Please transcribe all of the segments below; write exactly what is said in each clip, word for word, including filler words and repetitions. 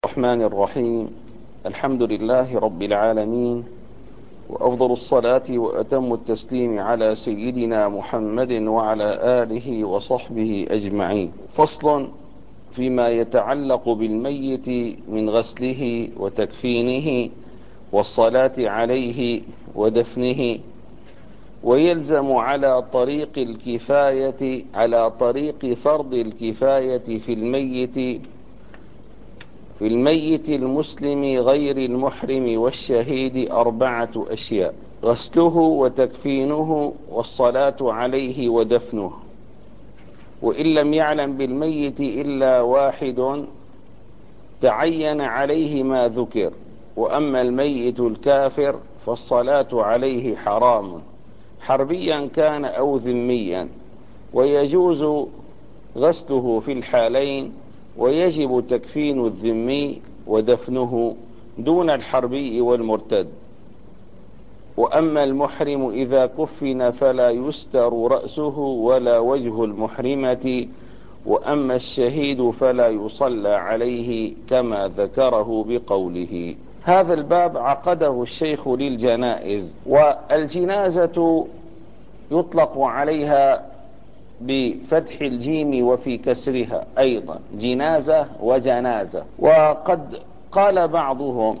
الرحمن الرحيم. الحمد لله رب العالمين، وأفضل الصلاة وأتم التسليم على سيدنا محمد وعلى آله وصحبه أجمعين. فصل فيما يتعلق بالميت من غسله وتكفينه والصلاة عليه ودفنه. ويلزم على طريق الكفاية على طريق فرض الكفاية في الميت في الميت المسلم غير المحرم والشهيد أربعة أشياء: غسله وتكفينه والصلاة عليه ودفنه. وإن لم يعلم بالميت إلا واحد تعين عليه ما ذكر. وأما الميت الكافر فالصلاة عليه حرام، حربيا كان أو ذميا، ويجوز غسله في الحالين، ويجب تكفين الذمي ودفنه دون الحربي والمرتد. وأما المحرم إذا كفن فلا يستر رأسه ولا وجه المحرمة. وأما الشهيد فلا يصلى عليه كما ذكره بقوله. هذا الباب عقده الشيخ للجنائز. والجنازة يطلق عليها بفتح الجيم وفي كسرها أيضا جنازة وجنازة. وقد قال بعضهم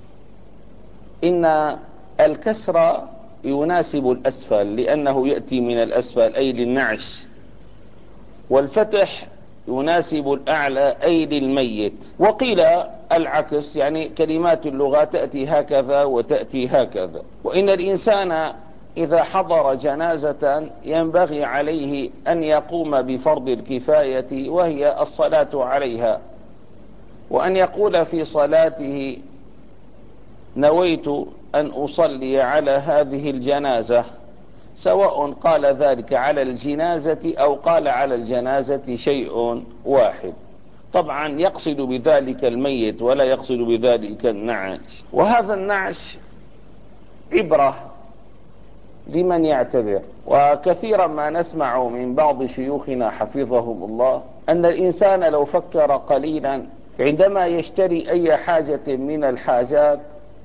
إن الكسر يناسب الأسفل لأنه يأتي من الأسفل أي للنعش، والفتح يناسب الأعلى أي للميت. وقيل العكس، يعني كلمات اللغة تأتي هكذا وتأتي هكذا. وإن الإنسان إذا حضر جنازة ينبغي عليه أن يقوم بفرض الكفاية وهي الصلاة عليها، وأن يقول في صلاته: نويت أن أصلي على هذه الجنازة، سواء قال ذلك على الجنازة أو قال على الجنازة شيء واحد. طبعا يقصد بذلك الميت ولا يقصد بذلك النعش. وهذا النعش عبرة لمن يعتبر. وكثيرا ما نسمع من بعض شيوخنا حفظهم الله أن الإنسان لو فكر قليلا عندما يشتري أي حاجة من الحاجات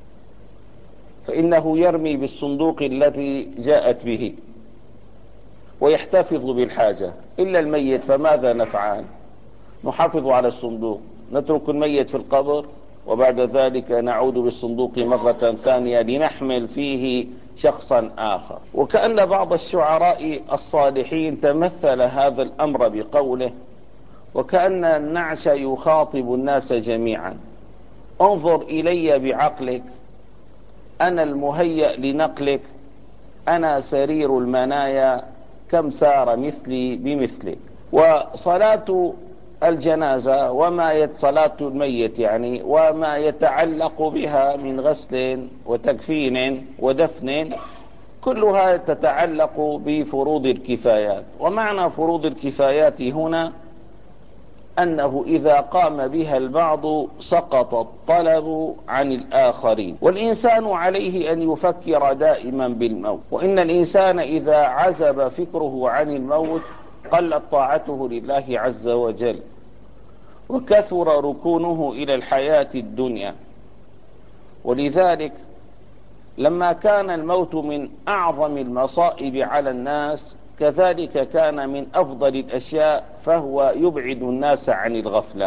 فإنه يرمي بالصندوق الذي جاءت به ويحتفظ بالحاجة. إلا الميت فماذا نفعل؟ نحافظ على الصندوق، نترك الميت في القبر، وبعد ذلك نعود بالصندوق مرة ثانية لنحمل فيه شخصا آخر. وكأن بعض الشعراء الصالحين تمثل هذا الأمر بقوله: وكأن النعش يخاطب الناس جميعا، انظر إلي بعقلك، أنا المهيأ لنقلك، أنا سرير المنايا، كم سار مثلي بمثلك. وصلاة الجنازة وما صلاة الميت يعني وما يتعلق بها من غسل وتكفين ودفن كلها تتعلق بفروض الكفايات. ومعنى فروض الكفايات هنا أنه إذا قام بها البعض سقط الطلب عن الآخرين. والإنسان عليه أن يفكر دائما بالموت، وإن الإنسان إذا عزب فكره عن الموت قلت طاعته لله عز وجل، وكثر ركونه إلى الحياة الدنيا. ولذلك لما كان الموت من أعظم المصائب على الناس كذلك كان من أفضل الأشياء، فهو يبعد الناس عن الغفلة.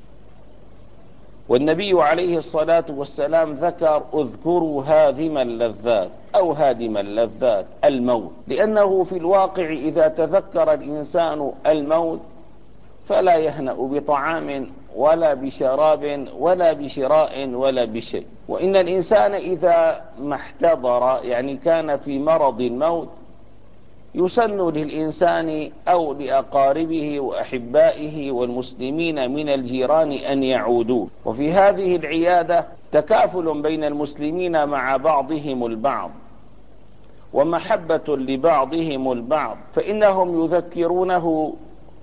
والنبي عليه الصلاة والسلام ذكر: اذكروا هادم اللذات أو هادم اللذات الموت، لأنه في الواقع إذا تذكر الإنسان الموت فلا يهنأ بطعام ولا بشراب ولا بشراء ولا بشيء. وإن الإنسان إذا ما احتضر يعني كان في مرض الموت يسن للإنسان أو لأقاربه وأحبائه والمسلمين من الجيران أن يعودوا. وفي هذه العيادة تكافل بين المسلمين مع بعضهم البعض ومحبة لبعضهم البعض، فإنهم يذكرونه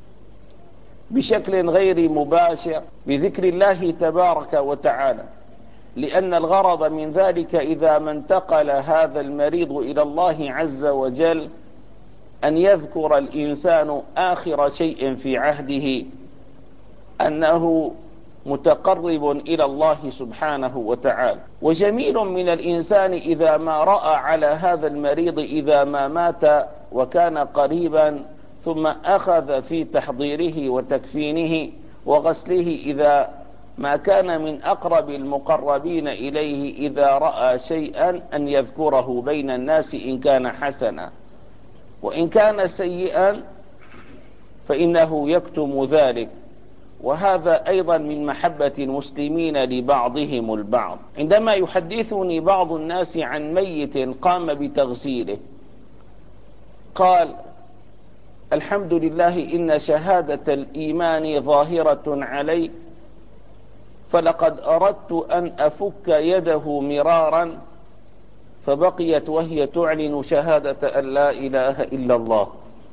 بشكل غير مباشر بذكر الله تبارك وتعالى، لأن الغرض من ذلك إذا ما انتقل هذا المريض إلى الله عز وجل أن يذكر الإنسان آخر شيء في عهده أنه متقرب إلى الله سبحانه وتعالى. وجميل من الإنسان إذا ما رأى على هذا المريض إذا ما مات وكان قريبا ثم أخذ في تحضيره وتكفينه وغسله إذا ما كان من أقرب المقربين إليه إذا رأى شيئا أن يذكره بين الناس إن كان حسنا، وإن كان سيئا فإنه يكتم ذلك. وهذا أيضا من محبة المسلمين لبعضهم البعض. عندما يحدثني بعض الناس عن ميت قام بتغسيله قال: الحمد لله إن شهادة الإيمان ظاهرة علي، فلقد أردت أن أفك يده مرارا فبقيت وهي تعلن شهادة أن لا إله إلا الله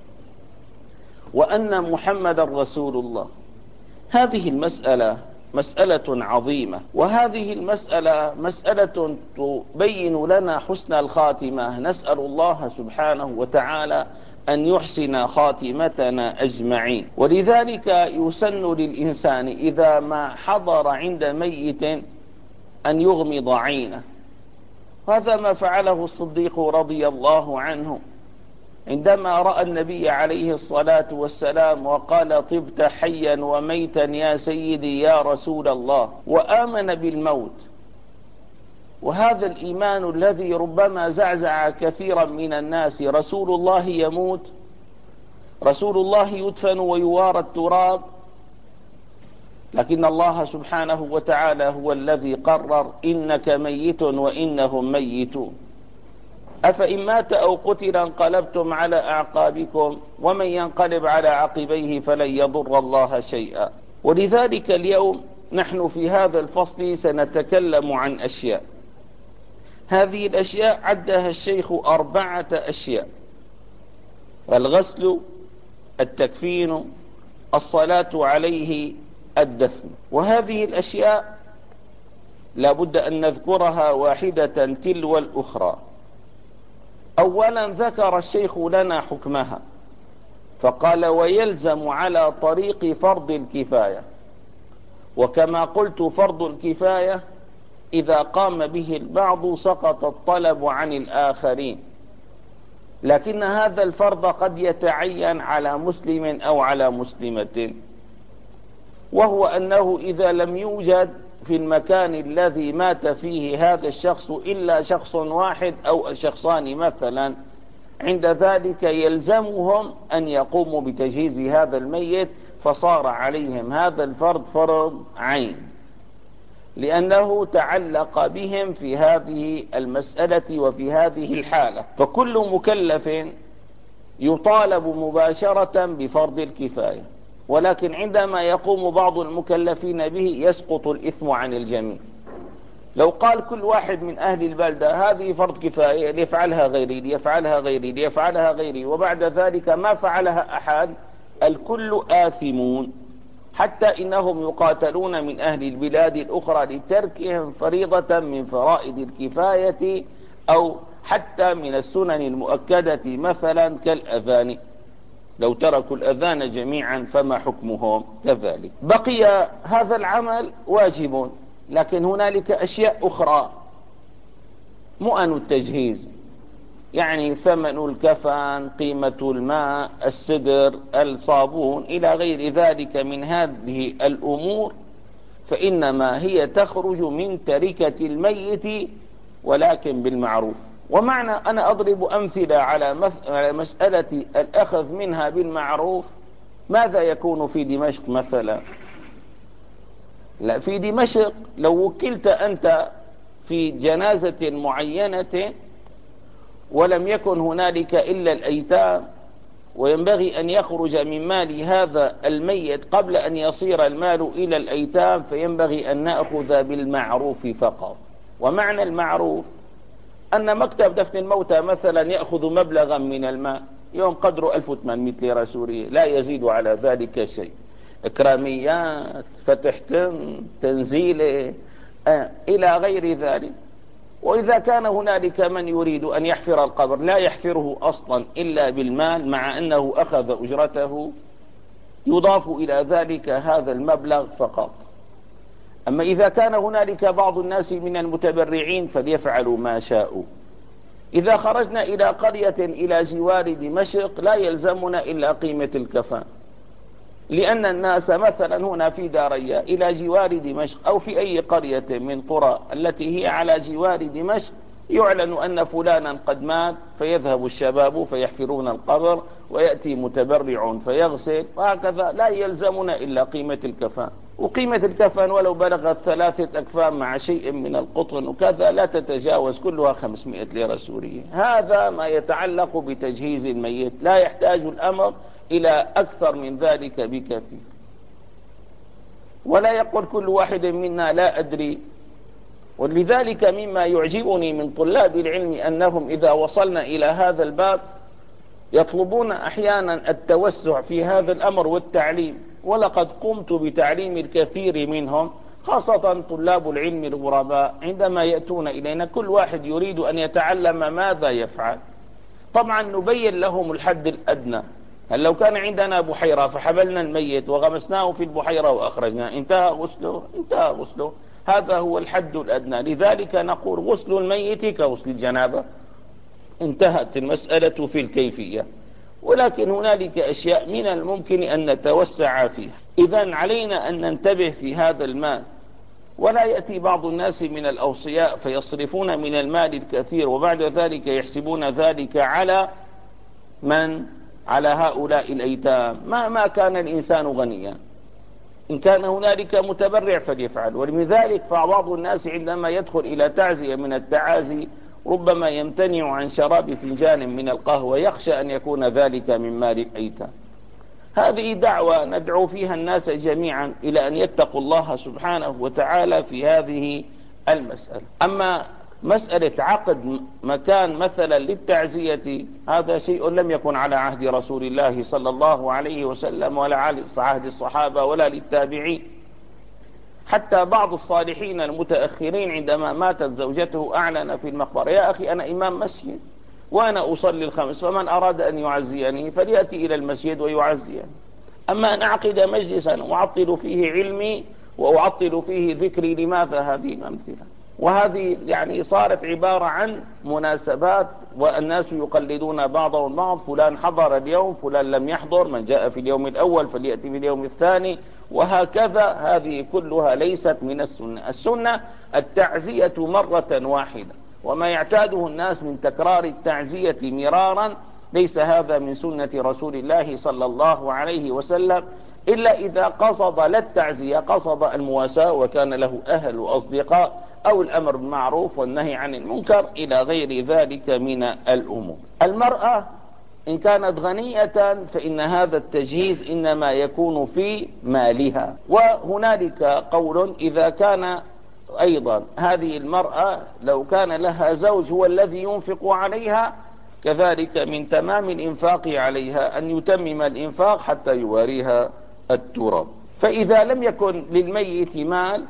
وأن محمد رسول الله. هذه المسألة مسألة عظيمة، وهذه المسألة مسألة تبين لنا حسن الخاتمة. نسأل الله سبحانه وتعالى أن يحسن خاتمتنا أجمعين. ولذلك يسن للإنسان إذا ما حضر عند ميت أن يغمض عينه. هذا ما فعله الصديق رضي الله عنه عندما رأى النبي عليه الصلاة والسلام وقال: طبت حيا وميتا يا سيدي يا رسول الله، وآمن بالموت. وهذا الإيمان الذي ربما زعزع كثيرا من الناس. رسول الله يموت، رسول الله يدفن ويوارى التراب، لكن الله سبحانه وتعالى هو الذي قرر: إنك ميت وإنهم ميتون، أفإن مات أو قتل انقلبتم على أعقابكم ومن ينقلب على عقبيه فلن يضر الله شيئا. ولذلك اليوم نحن في هذا الفصل سنتكلم عن أشياء. هذه الأشياء عدها الشيخ أربعة أشياء: الغسل، التكفين، الصلاة عليه، الدفن. وهذه الأشياء لا بد أن نذكرها واحدة تلو الأخرى. أولا ذكر الشيخ لنا حكمها فقال: ويلزم على طريق فرض الكفاية. وكما قلت فرض الكفاية إذا قام به البعض سقط الطلب عن الآخرين، لكن هذا الفرض قد يتعين على مسلم أو على مسلمة، وهو أنه إذا لم يوجد في المكان الذي مات فيه هذا الشخص إلا شخص واحد أو شخصان مثلا، عند ذلك يلزمهم أن يقوموا بتجهيز هذا الميت، فصار عليهم هذا الفرض فرض عين، لأنه تعلق بهم في هذه المسألة وفي هذه الحالة. فكل مكلف يطالب مباشرة بفرض الكفاية، ولكن عندما يقوم بعض المكلفين به يسقط الإثم عن الجميع. لو قال كل واحد من أهل البلدة هذه فرض كفاية ليفعلها غيري ليفعلها غيري ليفعلها غيري وبعد ذلك ما فعلها أحد، الكل آثمون، حتى إنهم يقاتلون من أهل البلاد الأخرى لتركهم فريضة من فرائض الكفاية أو حتى من السنن المؤكدة مثلا كالأذان. لو تركوا الأذان جميعا فما حكمهم؟ كذلك. بقي هذا العمل واجب، لكن هنالك أشياء أخرى: مؤن التجهيز، يعني ثمن الكفن، قيمة الماء، السدر، الصابون، إلى غير ذلك من هذه الأمور، فإنما هي تخرج من تركة الميت ولكن بالمعروف. ومعنى أنا أضرب أمثلة على مسألة الأخذ منها بالمعروف. ماذا يكون في دمشق مثلا؟ لا، في دمشق لو وكلت أنت في جنازة معينة ولم يكن هنالك إلا الأيتام، وينبغي أن يخرج من مال هذا الميت قبل أن يصير المال إلى الأيتام، فينبغي أن نأخذ بالمعروف فقط. ومعنى المعروف أن مكتب دفن الموتى مثلا يأخذ مبلغا من المال، يوم قدره ألف وثمانمائة ليرة سورية، لا يزيد على ذلك شيء، إكراميات، فتح تم، تنزيله، آه إلى غير ذلك. وإذا كان هنالك من يريد أن يحفر القبر لا يحفره أصلا إلا بالمال، مع أنه أخذ أجرته، يضاف إلى ذلك هذا المبلغ فقط. أما إذا كان هنالك بعض الناس من المتبرعين فليفعلوا ما شاءوا. إذا خرجنا إلى قرية إلى جوار دمشق لا يلزمنا إلا قيمة الكفان، لأن الناس مثلا هنا في داريا إلى جوار دمشق أو في أي قرية من قرى التي هي على جوار دمشق يعلن أن فلانا قد مات، فيذهب الشباب فيحفرون القبر ويأتي متبرع فيغسل، وهكذا لا يلزمنا إلا قيمة الكفان. وقيمة الكفن ولو بلغت ثلاثة أكفان مع شيء من القطن وكذا لا تتجاوز كلها خمسمائة ليرة سورية. هذا ما يتعلق بتجهيز الميت، لا يحتاج الأمر إلى أكثر من ذلك بكثير. ولا يقول كل واحد منا لا أدري. ولذلك مما يعجبني من طلاب العلم أنهم إذا وصلنا إلى هذا الباب يطلبون أحيانا التوسع في هذا الأمر والتعليم، ولقد قمت بتعليم الكثير منهم، خاصة طلاب العلم الغرباء عندما يأتون إلينا كل واحد يريد أن يتعلم ماذا يفعل. طبعا نبين لهم الحد الأدنى. هل لو كان عندنا بحيرة فحملنا الميت وغمسناه في البحيرة وأخرجناه انتهى غسله؟ انتهى غسله. هذا هو الحد الأدنى. لذلك نقول غسل الميت كغسل الجنابة، انتهت المسألة في الكيفية. ولكن هنالك أشياء من الممكن أن نتوسع فيها. إذن علينا أن ننتبه في هذا المال، ولا يأتي بعض الناس من الأوصياء فيصرفون من المال الكثير وبعد ذلك يحسبون ذلك على من؟ على هؤلاء الأيتام. مهما كان الإنسان غنيا، إن كان هنالك متبرع فليفعل. ومن ذلك فبعض الناس عندما يدخل إلى تعزية من التعازي ربما يمتنع عن شراب فنجان من القهوة، يخشى أن يكون ذلك من مال الأيتام. هذه دعوة ندعو فيها الناس جميعا إلى أن يتقوا الله سبحانه وتعالى في هذه المسألة. أما مسألة عقد مكان مثلا للتعزية هذا شيء لم يكن على عهد رسول الله صلى الله عليه وسلم ولا على عهد الصحابة ولا للتابعين. حتى بعض الصالحين المتأخرين عندما ماتت زوجته أعلن في المقبرة: يا أخي أنا إمام مسجد وأنا أصلي الخمس، فمن أراد أن يعزيني فليأتي إلى المسجد ويعزيني. أما أن أعقد مجلسا أعطل فيه علمي وأعطل فيه ذكري، لماذا هذه الأمثلة؟ وهذه يعني صارت عبارة عن مناسبات والناس يقلدون بعضهم بعض. فلان حضر اليوم، فلان لم يحضر، من جاء في اليوم الأول فليأتي في اليوم الثاني، وهكذا. هذه كلها ليست من السنة. السنة التعزية مرة واحدة، وما يعتاده الناس من تكرار التعزية مرارا ليس هذا من سنة رسول الله صلى الله عليه وسلم، إلا إذا قصد لا التعزية، قصد المواساة وكان له أهل وأصدقاء، أو الأمر بالمعروف والنهي عن المنكر إلى غير ذلك من الأمور. المرأة إن كانت غنية فإن هذا التجهيز إنما يكون في مالها. وهنالك قول: إذا كان أيضا هذه المرأة لو كان لها زوج هو الذي ينفق عليها، كذلك من تمام الإنفاق عليها أن يتمم الإنفاق حتى يواريها التراب. فإذا لم يكن للميت مال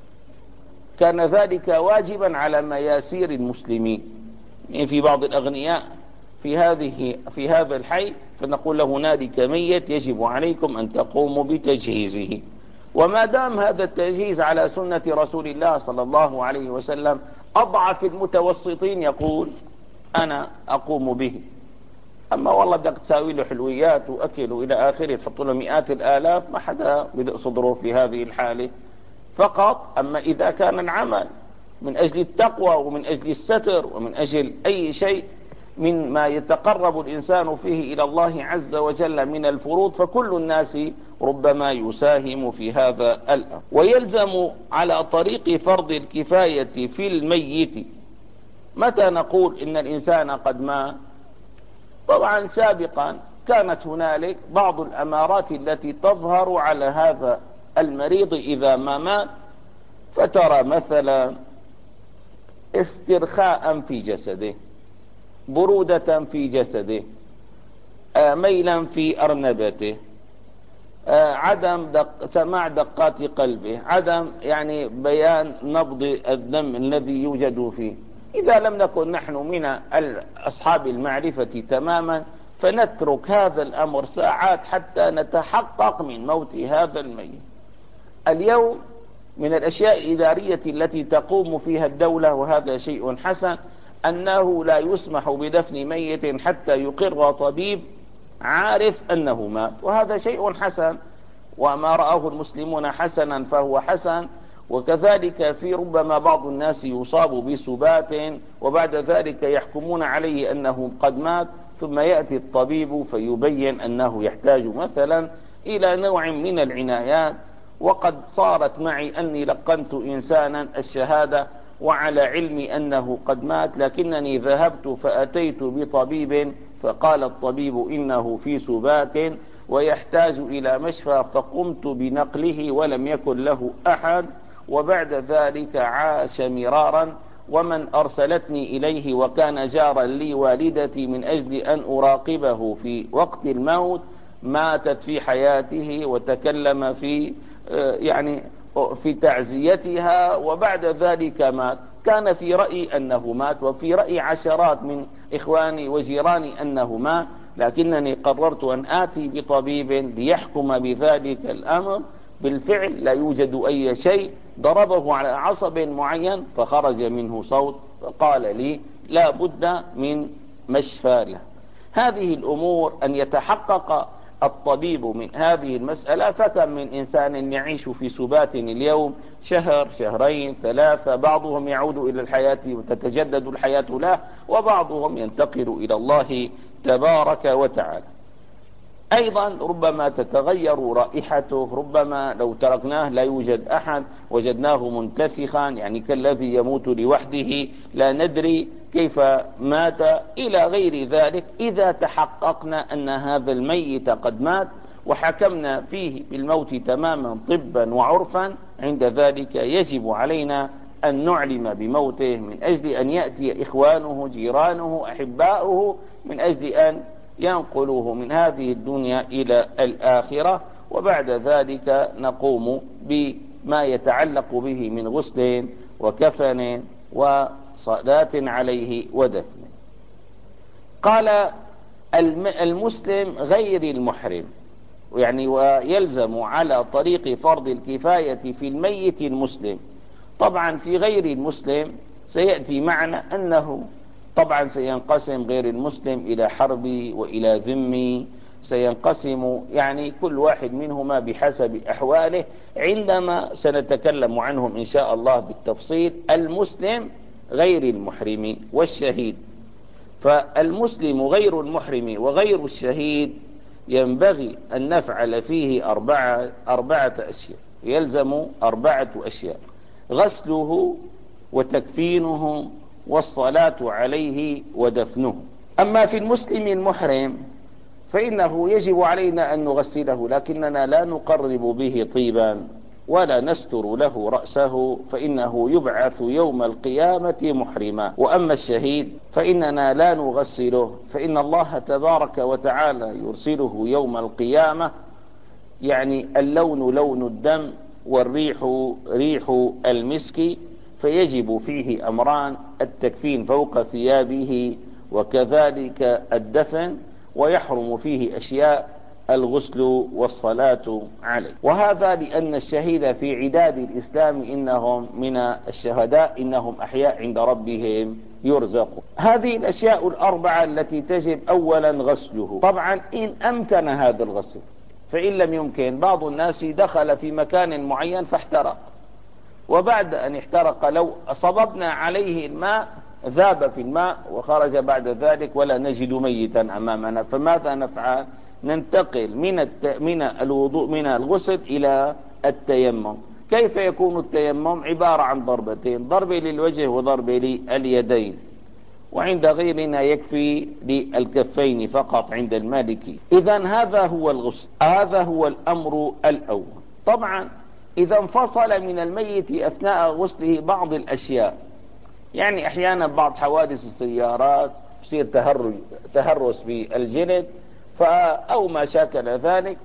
كان ذلك واجبا على مياسير المسلمين. يعني في بعض الأغنياء في هذه في هذا الحي فنقول له: هنالك ميت يجب عليكم أن تقوموا بتجهيزه. وما دام هذا التجهيز على سنة رسول الله صلى الله عليه وسلم، أضعف المتوسطين يقول: أنا أقوم به. أما والله بدك تساوي له حلويات وأكل وإلى آخره، تحط له مئات الآلاف، ما حدا بدأ صدره في هذه الحالة فقط. أما إذا كان العمل من أجل التقوى ومن أجل الستر ومن أجل أي شيء من ما يتقرب الإنسان فيه إلى الله عز وجل من الفروض، فكل الناس ربما يساهم في هذا الأمر. ويلزم على طريق فرض الكفاية في الميت. متى نقول إن الإنسان قد مات؟ طبعا سابقا كانت هنالك بعض الأمارات التي تظهر على هذا المريض إذا ما مات، فترى مثلا استرخاء في جسده، برودة في جسده، ميلا في أرنبته، عدم دق سماع دقات قلبه، عدم يعني بيان نبض الدم الذي يوجد فيه. إذا لم نكن نحن من أصحاب المعرفة تماما فنترك هذا الأمر ساعات حتى نتحقق من موت هذا الميت. اليوم من الأشياء الإدارية التي تقوم فيها الدولة، وهذا شيء حسن، أنه لا يسمح بدفن ميت حتى يقر طبيب عارف أنه مات، وهذا شيء حسن، وما رآه المسلمون حسنا فهو حسن. وكذلك في ربما بعض الناس يصاب بسبات وبعد ذلك يحكمون عليه أنه قد مات، ثم يأتي الطبيب فيبين أنه يحتاج مثلا إلى نوع من العنايات. وقد صارت معي أني لقنت إنسانا الشهادة وعلى علم أنه قد مات، لكنني ذهبت فأتيت بطبيب فقال الطبيب إنه في سبات ويحتاج إلى مشفى، فقمت بنقله ولم يكن له أحد، وبعد ذلك عاش مرارا. ومن أرسلتني إليه وكان جارا لي والدتي من أجل أن أراقبه في وقت الموت، ماتت في حياته وتكلم في يعني في تعزيتها، وبعد ذلك مات. كان في رأيي أنه مات، وفي رأي عشرات من إخواني وجيراني أنه مات، لكنني قررت أن آتي بطبيب ليحكم بذلك الأمر. بالفعل لا يوجد أي شيء، ضربه على عصب معين فخرج منه صوت، فقال لي لا بد من مشفى له. هذه الأمور أن يتحقق الطبيب من هذه المسألة. فكم من إنسان يعيش في سبات اليوم شهر شهرين ثلاثة، بعضهم يعود إلى الحياة وتتجدد الحياة له، وبعضهم ينتقل إلى الله تبارك وتعالى. أيضا ربما تتغير رائحته، ربما لو تركناه لا يوجد أحد، وجدناه منتفخا يعني كالذي يموت لوحده، لا ندري كيف مات إلى غير ذلك. إذا تحققنا أن هذا الميت قد مات وحكمنا فيه بالموت تماما طبا وعرفا، عند ذلك يجب علينا أن نعلم بموته من أجل أن يأتي إخوانه جيرانه أحباؤه من أجل أن ينقلوه من هذه الدنيا إلى الآخرة. وبعد ذلك نقوم بما يتعلق به من غسل وكفن وصلاة عليه ودفن. قال المسلم غير المحرم، يعني ويلزم على طريق فرض الكفاية في الميت المسلم. طبعا في غير المسلم سيأتي معنا أنه طبعا سينقسم غير المسلم إلى حربي وإلى ذمي، سينقسم يعني كل واحد منهما بحسب أحواله، عندما سنتكلم عنهم إن شاء الله بالتفصيل. المسلم غير المحرم والشهيد. فالمسلم غير المحرم وغير الشهيد ينبغي أن نفعل فيه أربعة, أربعة أشياء، يلزم أربعة أشياء: غسله وتكفينه والصلاة عليه ودفنه. أما في المسلم المحرم فإنه يجب علينا أن نغسله، لكننا لا نقرب به طيبا ولا نستر له رأسه، فإنه يبعث يوم القيامة محرما. وأما الشهيد فإننا لا نغسله، فإن الله تبارك وتعالى يرسله يوم القيامة، يعني اللون لون الدم والريح ريح المسك، فيجب فيه أمران: التكفين فوق ثيابه وكذلك الدفن، ويحرم فيه أشياء: الغسل والصلاة عليه. وهذا لأن الشهيد في عداد الإسلام إنهم من الشهداء، إنهم أحياء عند ربهم يرزقون. هذه الأشياء الأربعة التي تجب: أولا غسله، طبعا إن أمكن هذا الغسل، فإن لم يمكن بعض الناس دخل في مكان معين فاحترق، وبعد أن احترق لو صببنا عليه الماء ذاب في الماء وخرج بعد ذلك ولا نجد ميتا أمامنا، فماذا نفعل؟ ننتقل من الت... من الوضوء من الغسل إلى التيمم. كيف يكون التيمم؟ عبارة عن ضربتين: ضرب للوجه وضرب لليدين، وعند غيرنا يكفي للكفين فقط عند المالكي. إذا هذا هو الغسل، هذا هو الأمر الأول. طبعا إذا انفصل من الميت أثناء غسله بعض الأشياء، يعني أحيانا بعض حوادث السيارات يصير تهرج تهرس بالجلد أو ما شاكل ذلك،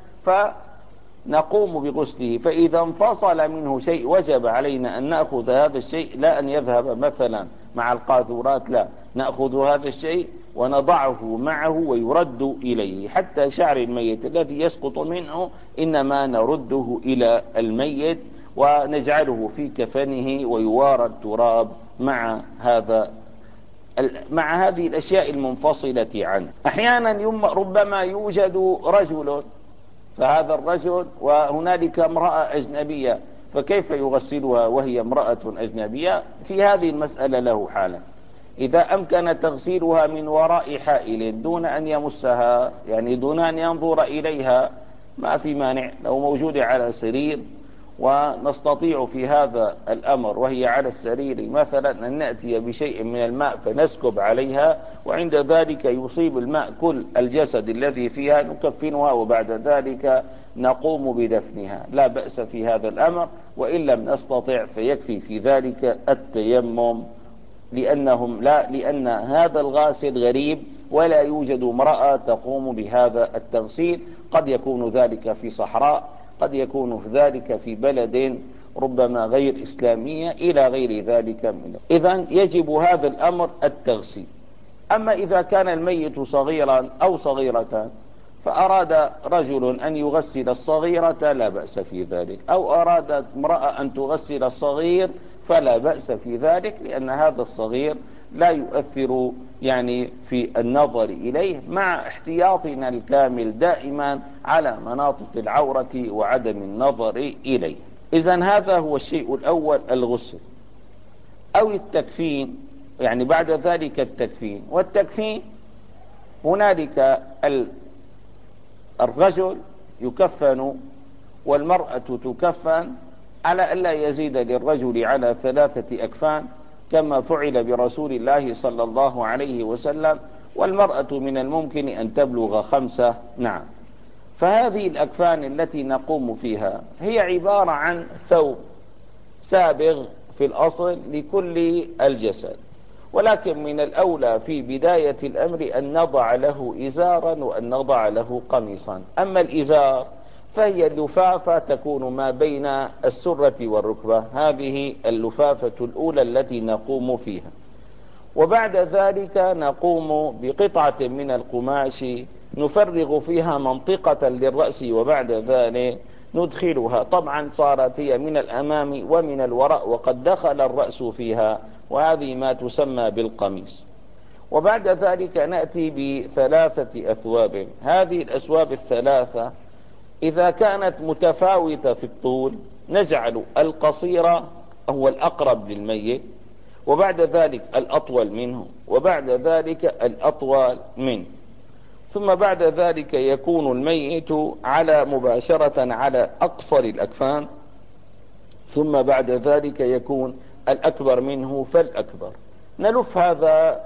فنقوم بغسله. فإذا انفصل منه شيء وجب علينا أن نأخذ هذا الشيء، لا أن يذهب مثلا مع القاذورات، لا، نأخذ هذا الشيء ونضعه معه ويرد إليه. حتى شعر الميت الذي يسقط منه إنما نرده إلى الميت، ونجعله في كفنه ويوارى التراب مع هذا مع هذه الأشياء المنفصلة عنه. أحيانا ربما يوجد رجل، فهذا الرجل وهنالك امرأة أجنبية، فكيف يغسلها وهي امرأة أجنبية؟ في هذه المسألة له حالة. إذا أمكن تغسيلها من وراء حائل دون أن يمسها، يعني دون أن ينظر إليها، ما في مانع. لو موجودة على سرير ونستطيع في هذا الأمر وهي على السرير مثلا أن نأتي بشيء من الماء فنسكب عليها، وعند ذلك يصيب الماء كل الجسد الذي فيها، نكفنها وبعد ذلك نقوم بدفنها، لا بأس في هذا الأمر. وإن لم نستطع فيكفي في ذلك التيمم، لأنهم لا لأن هذا الغاسل غريب ولا يوجد امرأة تقوم بهذا التغسيل. قد يكون ذلك في صحراء، قد يكون ذلك في بلد ربما غير إسلامية، إلى غير ذلك منه. إذن يجب هذا الأمر التغسيل. أما إذا كان الميت صغيرا أو صغيرة فأراد رجل أن يغسل الصغيرة لا بأس في ذلك، أو أرادت امرأة أن تغسل الصغير فلا بأس في ذلك، لأن هذا الصغير لا يؤثر يعني في النظر إليه، مع احتياطنا الكامل دائما على مناطق العورة وعدم النظر إليه. إذن هذا هو الشيء الأول، الغسل أو التكفين، يعني بعد ذلك التكفين. والتكفين هنالك الرجل يكفن والمرأة تكفن على ألا يزيد للرجل على ثلاثة أكفان كما فعل برسول الله صلى الله عليه وسلم، والمرأة من الممكن أن تبلغ خمسة. نعم. فهذه الأكفان التي نقوم فيها هي عبارة عن ثوب سابغ في الأصل لكل الجسد، ولكن من الأولى في بداية الأمر أن نضع له إزارا وأن نضع له قميصا. أما الإزار فهي اللفافة تكون ما بين السرة والركبة، هذه اللفافة الأولى التي نقوم فيها. وبعد ذلك نقوم بقطعة من القماش نفرغ فيها منطقة للرأس، وبعد ذلك ندخلها. طبعا صارت هي من الأمام ومن الوراء وقد دخل الرأس فيها، وهذه ما تسمى بالقميص. وبعد ذلك نأتي بثلاثة أثواب. هذه الأثواب الثلاثة إذا كانت متفاوتة في الطول نجعل القصير هو الأقرب للميت، وبعد ذلك الأطول منه، وبعد ذلك الأطول منه، ثم بعد ذلك يكون الميت على مباشرة على أقصر الأكفان، ثم بعد ذلك يكون الأكبر منه فالأكبر. نلف هذا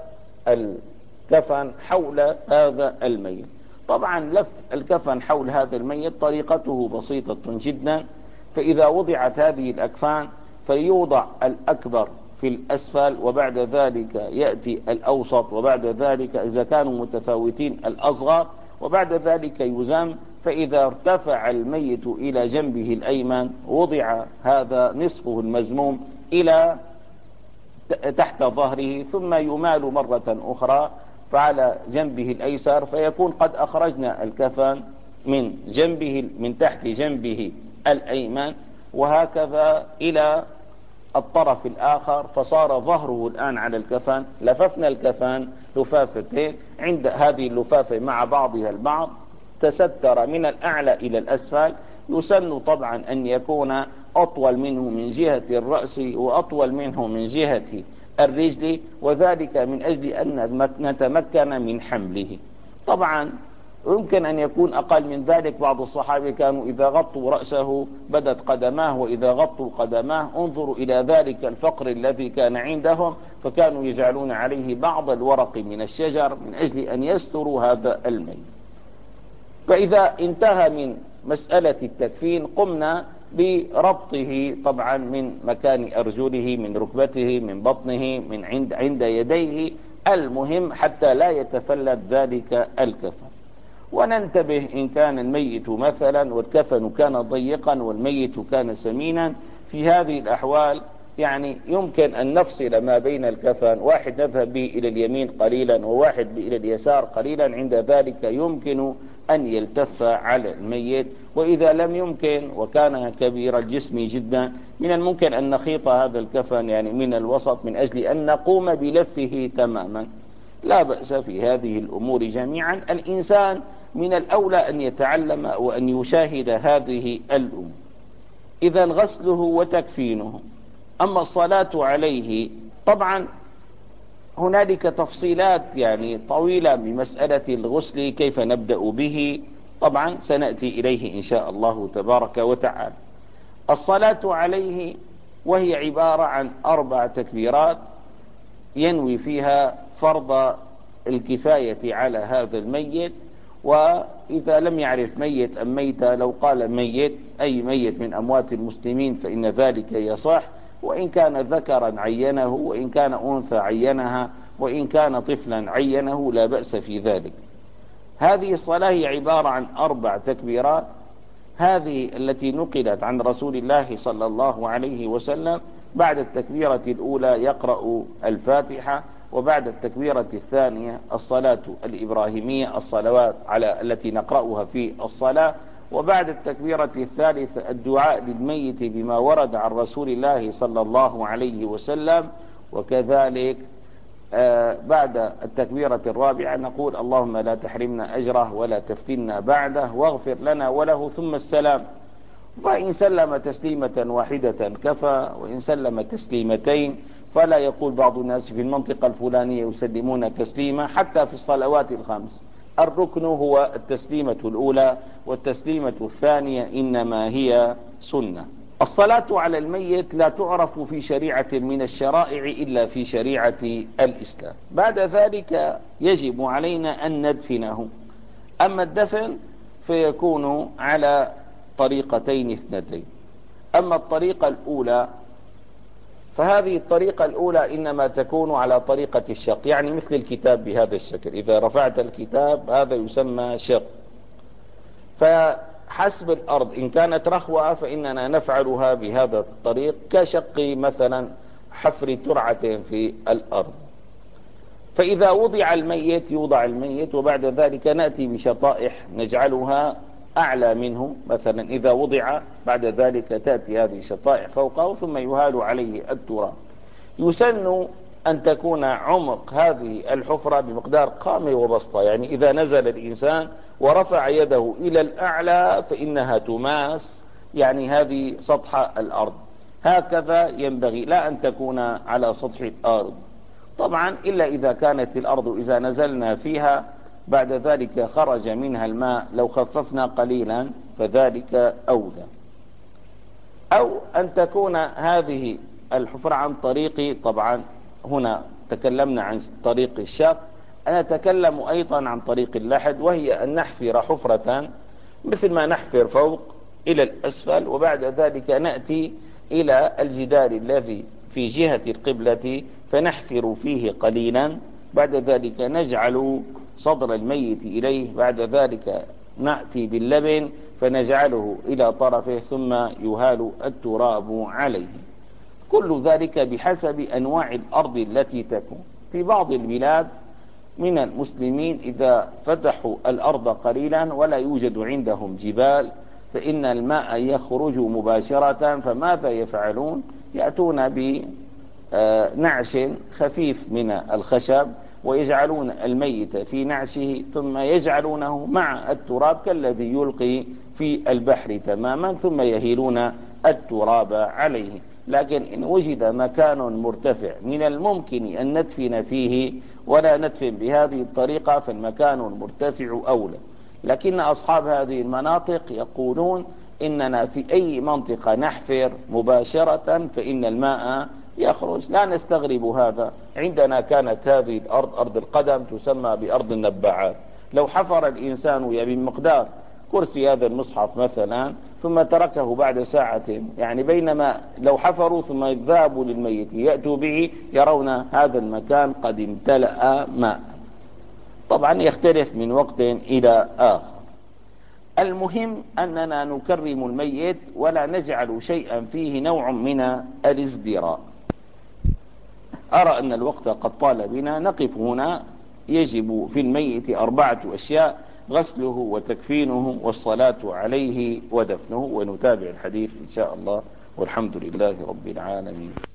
الكفن حول هذا الميت. طبعا لف الكفن حول هذا الميت طريقته بسيطة جدا. فإذا وضعت هذه الأكفان فيوضع الأكبر في الأسفل، وبعد ذلك يأتي الأوسط، وبعد ذلك إذا كانوا متفاوتين الأصغر، وبعد ذلك يزم. فإذا ارتفع الميت إلى جنبه الأيمن وضع هذا نصفه المزموم إلى تحت ظهره، ثم يمال مرة أخرى فعلى جنبه الأيسر، فيكون قد أخرجنا الكفن من جنبه من تحت جنبه الأيمن، وهكذا إلى الطرف الآخر، فصار ظهره الآن على الكفن. لففنا الكفن لفافتين، عند هذه اللفافة مع بعضها البعض تستر من الأعلى إلى الأسفل. يسن طبعا أن يكون أطول منه من جهة الرأس وأطول منه من جهة الرجل، وذلك من أجل أن نتمكن من حمله. طبعا يمكن أن يكون أقل من ذلك. بعض الصحابة كانوا إذا غطوا رأسه بدت قدماه، وإذا غطوا قدماه انظروا إلى ذلك الفقر الذي كان عندهم، فكانوا يجعلون عليه بعض الورق من الشجر من أجل أن يستروا هذا الميت. فإذا انتهى من مسألة التكفين قمنا بربطه طبعا من مكان أرجله، من ركبته، من بطنه، من عند عند يديه، المهم حتى لا يتفلت ذلك الكفن. وننتبه إن كان الميت مثلا والكفن كان ضيقا والميت كان سمينا، في هذه الأحوال يعني يمكن أن نفصل ما بين الكفن، واحد نذهب به إلى اليمين قليلا وواحد إلى اليسار قليلا. عند ذلك يمكن أن يلتف على الميت، وإذا لم يمكن وكان كبير الجسم جدا من الممكن أن نخيط هذا الكفن يعني من الوسط من أجل أن نقوم بلفه تماما. لا بأس في هذه الأمور جميعا. الإنسان من الأولى أن يتعلم وأن يشاهد هذه الأمور. إذا غسله وتكفينه. أما الصلاة عليه طبعا هنالك تفصيلات يعني طويلة بمسألة الغسل، كيف نبدأ به طبعا سنأتي إليه إن شاء الله تبارك وتعالى. الصلاة عليه وهي عبارة عن أربع تكبيرات ينوي فيها فرض الكفاية على هذا الميت. وإذا لم يعرف ميت أم ميتة لو قال ميت أي ميت من أموات المسلمين فإن ذلك يصح، وإن كان ذكرا عينه، وإن كان أنثى عينها، وإن كان طفلا عينه، لا بأس في ذلك. هذه الصلاة هي عبارة عن أربع تكبيرات، هذه التي نقلت عن رسول الله صلى الله عليه وسلم. بعد التكبيرة الأولى يقرأ الفاتحة، وبعد التكبيرة الثانية الصلاة الإبراهيمية، الصلوات على التي نقرأها في الصلاة، وبعد التكبيرة الثالثة الدعاء للميت بما ورد عن رسول الله صلى الله عليه وسلم. وكذلك آه بعد التكبيرة الرابعة نقول اللهم لا تحرمنا أجره ولا تفتنا بعده واغفر لنا وله، ثم السلام. وإن سلم تسليمة واحدة كفى، وإن سلم تسليمتين فلا يقول بعض الناس في المنطقة الفلانية يسلمون تسليمة. حتى في الصلوات الخمس الركن هو التسليمة الأولى، والتسليمة الثانية إنما هي سنة. الصلاة على الميت لا تعرف في شريعة من الشرائع إلا في شريعة الإسلام. بعد ذلك يجب علينا أن ندفنه. أما الدفن فيكون على طريقتين اثنتين. أما الطريقة الأولى فهذه الطريقة الأولى إنما تكون على طريقة الشق، يعني مثل الكتاب بهذا الشكل. إذا رفعت الكتاب هذا يسمى شق. فحسب الأرض إن كانت رخوة فإننا نفعلها بهذا الطريق، كشق مثلا حفر ترعة في الأرض. فإذا وضع الميت يوضع الميت، وبعد ذلك نأتي بشطائح نجعلها أعلى منه. مثلا إذا وضع بعد ذلك تأتي هذه الشطائح فوقه ثم يهال عليه التراب. يسن أن تكون عمق هذه الحفرة بمقدار قامة وبسطة، يعني إذا نزل الإنسان ورفع يده إلى الأعلى فإنها تماس يعني هذه سطح الأرض. هكذا ينبغي، لا أن تكون على سطح الأرض طبعا، إلا إذا كانت الأرض إذا نزلنا فيها بعد ذلك خرج منها الماء لو خففنا قليلا فذلك أولى. أو أن تكون هذه الحفرة عن طريق، طبعا هنا تكلمنا عن طريق الشق، أنا أتكلم أيضا عن طريق اللحد، وهي أن نحفر حفرة مثل ما نحفر فوق إلى الأسفل، وبعد ذلك نأتي إلى الجدار الذي في جهة القبلة فنحفر فيه قليلا. بعد ذلك نجعل صدر الميت إليه، بعد ذلك نأتي باللبن فنجعله إلى طرفه ثم يهال التراب عليه. كل ذلك بحسب أنواع الأرض التي تكون. في بعض البلاد من المسلمين إذا فتحوا الأرض قليلا ولا يوجد عندهم جبال فإن الماء يخرج مباشرة، فماذا يفعلون؟ يأتون بنعش خفيف من الخشب ويجعلون الميت في نعشه ثم يجعلونه مع التراب كالذي يلقي في البحر تماما، ثم يهيلون التراب عليه. لكن إن وجد مكان مرتفع من الممكن أن ندفن فيه ولا ندفن بهذه الطريقة فالمكان المرتفع أولى. لكن أصحاب هذه المناطق يقولون إننا في أي منطقة نحفر مباشرة فإن الماء يخرج. لا نستغرب هذا. عندنا كانت هذه الأرض أرض القدم تسمى بأرض النباعات. لو حفر الإنسان بمقدار كرسي هذا المصحف مثلا ثم تركه بعد ساعة، يعني بينما لو حفروا ثم ذهبوا للميت يأتوا به يرون هذا المكان قد امتلأ ماء. طبعا يختلف من وقت إلى آخر. المهم أننا نكرم الميت ولا نجعل شيئا فيه نوع من الازدراء. أرى أن الوقت قد طال بنا، نقف هنا. يجب في الميت أربعة أشياء: غسله وتكفينه والصلاة عليه ودفنه. ونتابع الحديث إن شاء الله، والحمد لله رب العالمين.